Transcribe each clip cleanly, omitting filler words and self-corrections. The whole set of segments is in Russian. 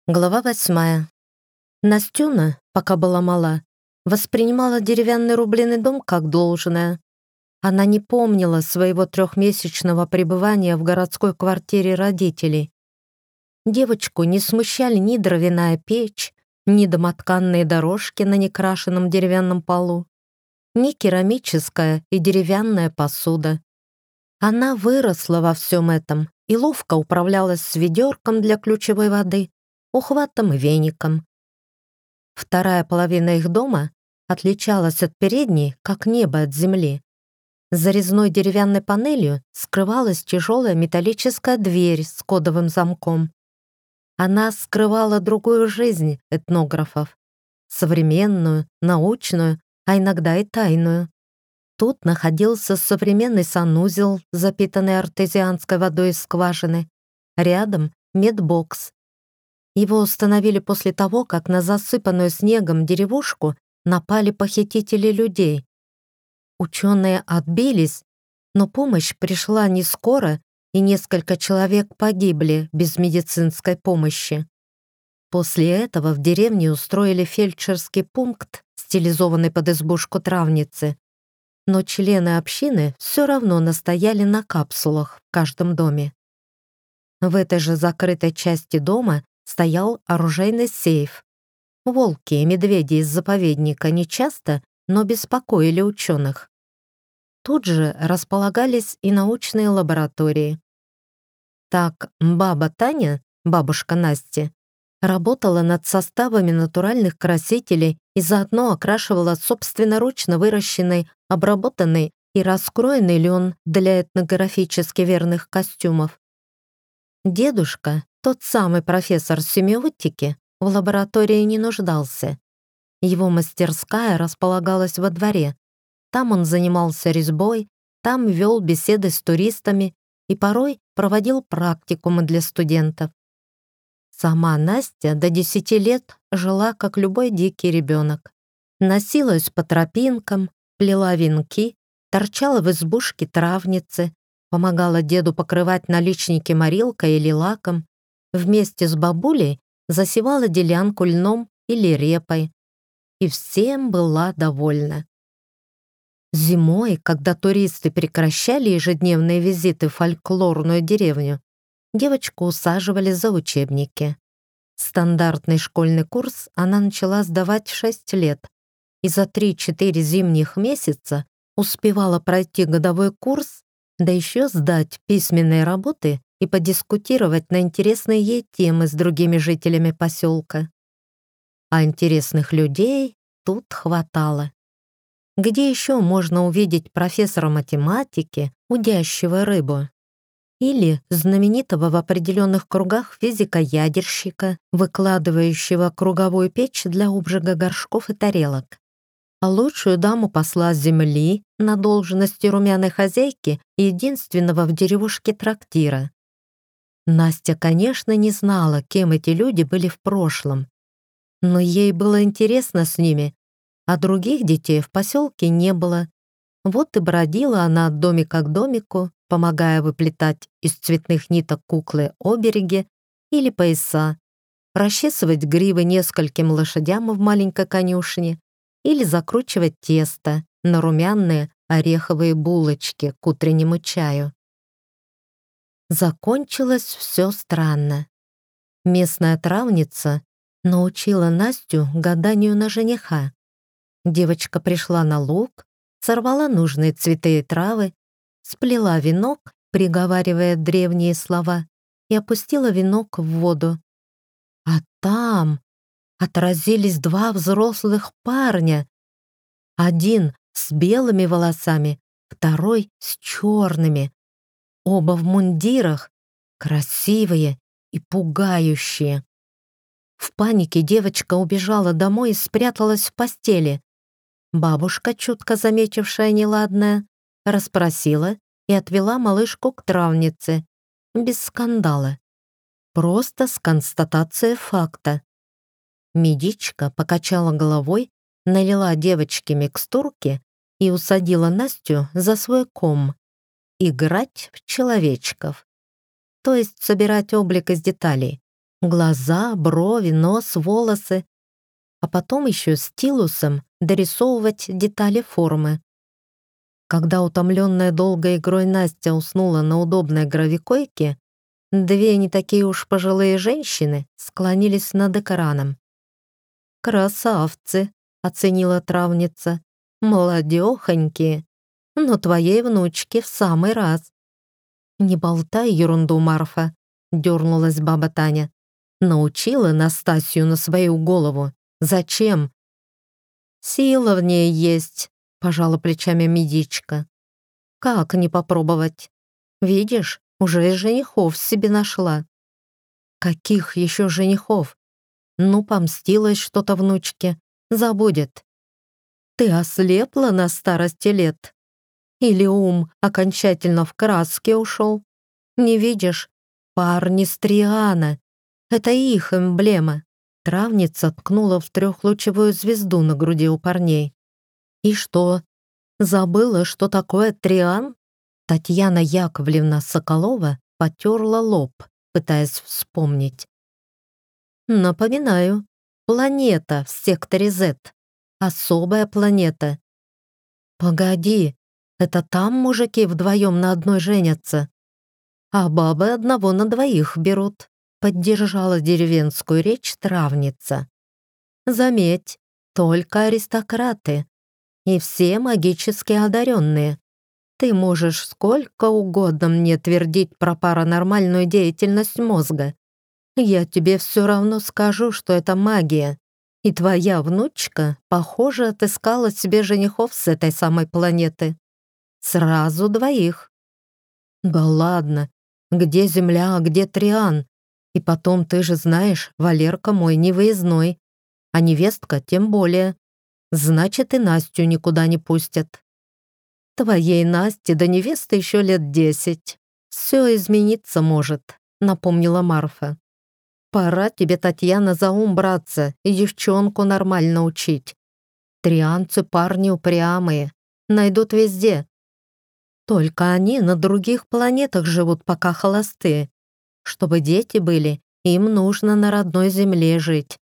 Глава 8. Настюна, пока была мала, воспринимала деревянный рубленый дом как должное. Она не помнила своего трехмесячного пребывания в городской квартире родителей. Девочку не смущали ни дровяная печь, ни домотканные дорожки на некрашенном деревянном полу, ни керамическая и деревянная посуда. Она выросла во всем этом и ловко управлялась с ведерком для ключевой воды, ухватом и веником. Вторая половина их дома отличалась от передней, как небо от земли. За резной деревянной панелью скрывалась тяжелая металлическая дверь с кодовым замком. Она скрывала другую жизнь этнографов. Современную, научную, а иногда и тайную. Тут находился современный санузел, запитанный артезианской водой из скважины. Рядом медбокс. Его установили после того, как на засыпанную снегом деревушку напали похитители людей. Ученые отбились, но помощь пришла не скоро, и несколько человек погибли без медицинской помощи. После этого в деревне устроили фельдшерский пункт, стилизованный под избушку травницы. Но члены общины все равно настояли на капсулах в каждом доме. В этой же закрытой части дома стоял оружейный сейф. Волки и медведи из заповедника нечасто, но беспокоили ученых. Тут же располагались и научные лаборатории. Так баба Таня, бабушка Насти, работала над составами натуральных красителей и заодно окрашивала собственноручно выращенный, обработанный и раскроенный лен для этнографически верных костюмов. Дедушка, тот самый профессор семиотики, в лаборатории не нуждался. Его мастерская располагалась во дворе. Там он занимался резьбой, там вел беседы с туристами и порой проводил практикумы для студентов. Сама Настя до 10 лет жила, как любой дикий ребенок. Носилась по тропинкам, плела венки, торчала в избушке травницы, помогала деду покрывать наличники морилкой или лаком, вместе с бабулей засевала делянку льном или репой. И всем была довольна. Зимой, когда туристы прекращали ежедневные визиты в фольклорную деревню, девочку усаживали за учебники. Стандартный школьный курс она начала сдавать в 6 лет и за 3-4 зимних месяца успевала пройти годовой курс, да еще сдать письменные работы и подискутировать на интересные ей темы с другими жителями поселка. А интересных людей тут хватало. Где еще можно увидеть профессора математики, удящего рыбу? Или знаменитого в определенных кругах физика-ядерщика, выкладывающего круговую печь для обжига горшков и тарелок? А лучшую даму посла земли на должности румяной хозяйки и единственного в деревушке трактира. Настя, конечно, не знала, кем эти люди были в прошлом. Но ей было интересно с ними, а других детей в поселке не было. Вот и бродила она от домика к домику, помогая выплетать из цветных ниток куклы-обереги или пояса, расчесывать гривы нескольким лошадям в маленькой конюшне или закручивать тесто на румяные ореховые булочки к утреннему чаю. Закончилось все странно. Местная травница научила Настю гаданию на жениха. Девочка пришла на луг, сорвала нужные цветы и травы, сплела венок, приговаривая древние слова, и опустила венок в воду. А там отразились 2 взрослых парня. Один с белыми волосами, второй с черными. Оба в мундирах, красивые и пугающие. В панике девочка убежала домой и спряталась в постели. Бабушка, чутко заметившая неладное, расспросила и отвела малышку к травнице. Без скандала. Просто с констатацией факта. Медичка покачала головой, налила девочке микстурки и усадила Настю за свой ком. Играть в человечков. То есть собирать облик из деталей. Глаза, брови, нос, волосы. А потом еще стилусом дорисовывать детали формы. Когда утомленная долгой игрой Настя уснула на удобной гравикойке, две не такие уж пожилые женщины склонились над экраном. «Красавцы!» — оценила травница. «Молодехонькие, но твоей внучке в самый раз». «Не болтай ерунду, Марфа», — дернулась баба Таня. «Научила Настасью на свою голову. Зачем?» «Сила в ней есть», — пожала плечами медичка. «Как не попробовать? Видишь, уже и женихов себе нашла». «Каких еще женихов? Ну, помстилась что-то внучке. Забудет». «Ты ослепла на старости лет? Или ум окончательно в краске ушел? Не видишь? Парни с Триана. Это их эмблема». Травница ткнула в трехлучевую звезду на груди у парней. «И что? Забыла, что такое Триан?» Татьяна Яковлевна Соколова потерла лоб, пытаясь вспомнить. «Напоминаю, планета в секторе Z. Особая планета». «Погоди, это там мужики вдвоем на одной женятся, а бабы одного на двоих берут», поддержала деревенскую речь травница. «Заметь, только аристократы и все магически одаренные. Ты можешь сколько угодно мне твердить про паранормальную деятельность мозга. Я тебе все равно скажу, что это магия. И твоя внучка, похоже, отыскала себе женихов с этой самой планеты. Сразу двоих». «Да ладно, где Земля, а где Триан? И потом, ты же знаешь, Валерка мой невыездной, а невестка тем более. Значит, и Настю никуда не пустят». «Твоей Насте до невесты еще лет 10. Все измениться может», — напомнила Марфа. «Пора тебе, Татьяна, за ум браться и девчонку нормально учить. Трианцы парни упрямые, найдут везде. Только они на других планетах живут, пока холостые. Чтобы дети были, им нужно на родной земле жить.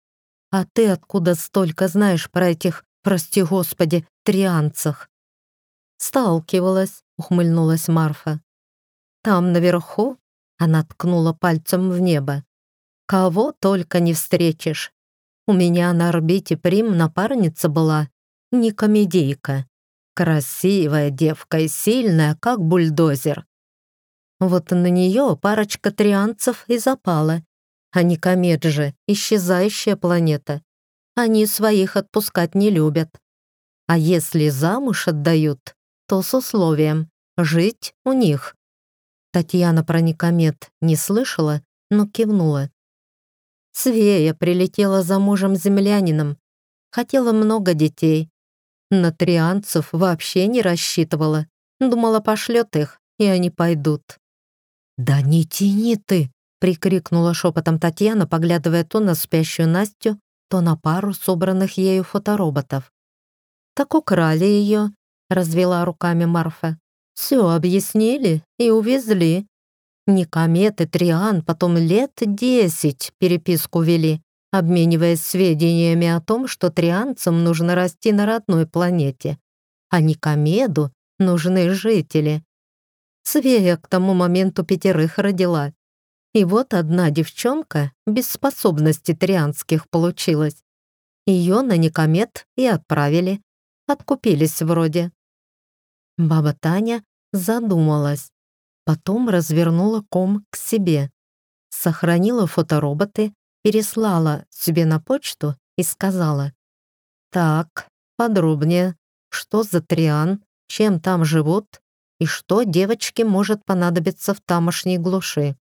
А ты откуда столько знаешь про этих, прости господи, трианцах?» «Сталкивалась», — ухмыльнулась Марфа. «Там наверху», — она ткнула пальцем в небо, «кого только не встретишь. У меня на орбите Прим напарница была, не комедийка. Красивая девка и сильная, как бульдозер. Вот на нее парочка трианцев и запала. А Никомед же исчезающая планета. Они своих отпускать не любят. А если замуж отдают, то с условием жить у них». Татьяна про Никомед не слышала, но кивнула. Свея прилетела за мужем-землянином. Хотела много детей. На трианцев вообще не рассчитывала. Думала, пошлет их, и они пойдут. «Да не тяни ты!» — прикрикнула шепотом Татьяна, поглядывая то на спящую Настю, то на пару собранных ею фотороботов. «Так украли ее», — развела руками Марфа. «Все объяснили и увезли. Никомед и Триан потом лет 10 переписку вели, обмениваясь сведениями о том, что трианцам нужно расти на родной планете, а Никомеду нужны жители. Свея к тому моменту 5 родила. И вот одна девчонка без способностей трианских получилась. Ее на Никомед и отправили. Откупились вроде». Баба Таня задумалась. Потом развернула ком к себе. Сохранила фотороботы, переслала себе на почту и сказала: «Так, подробнее, что за триан, чем там живут и что девочке может понадобиться в тамошней глуши».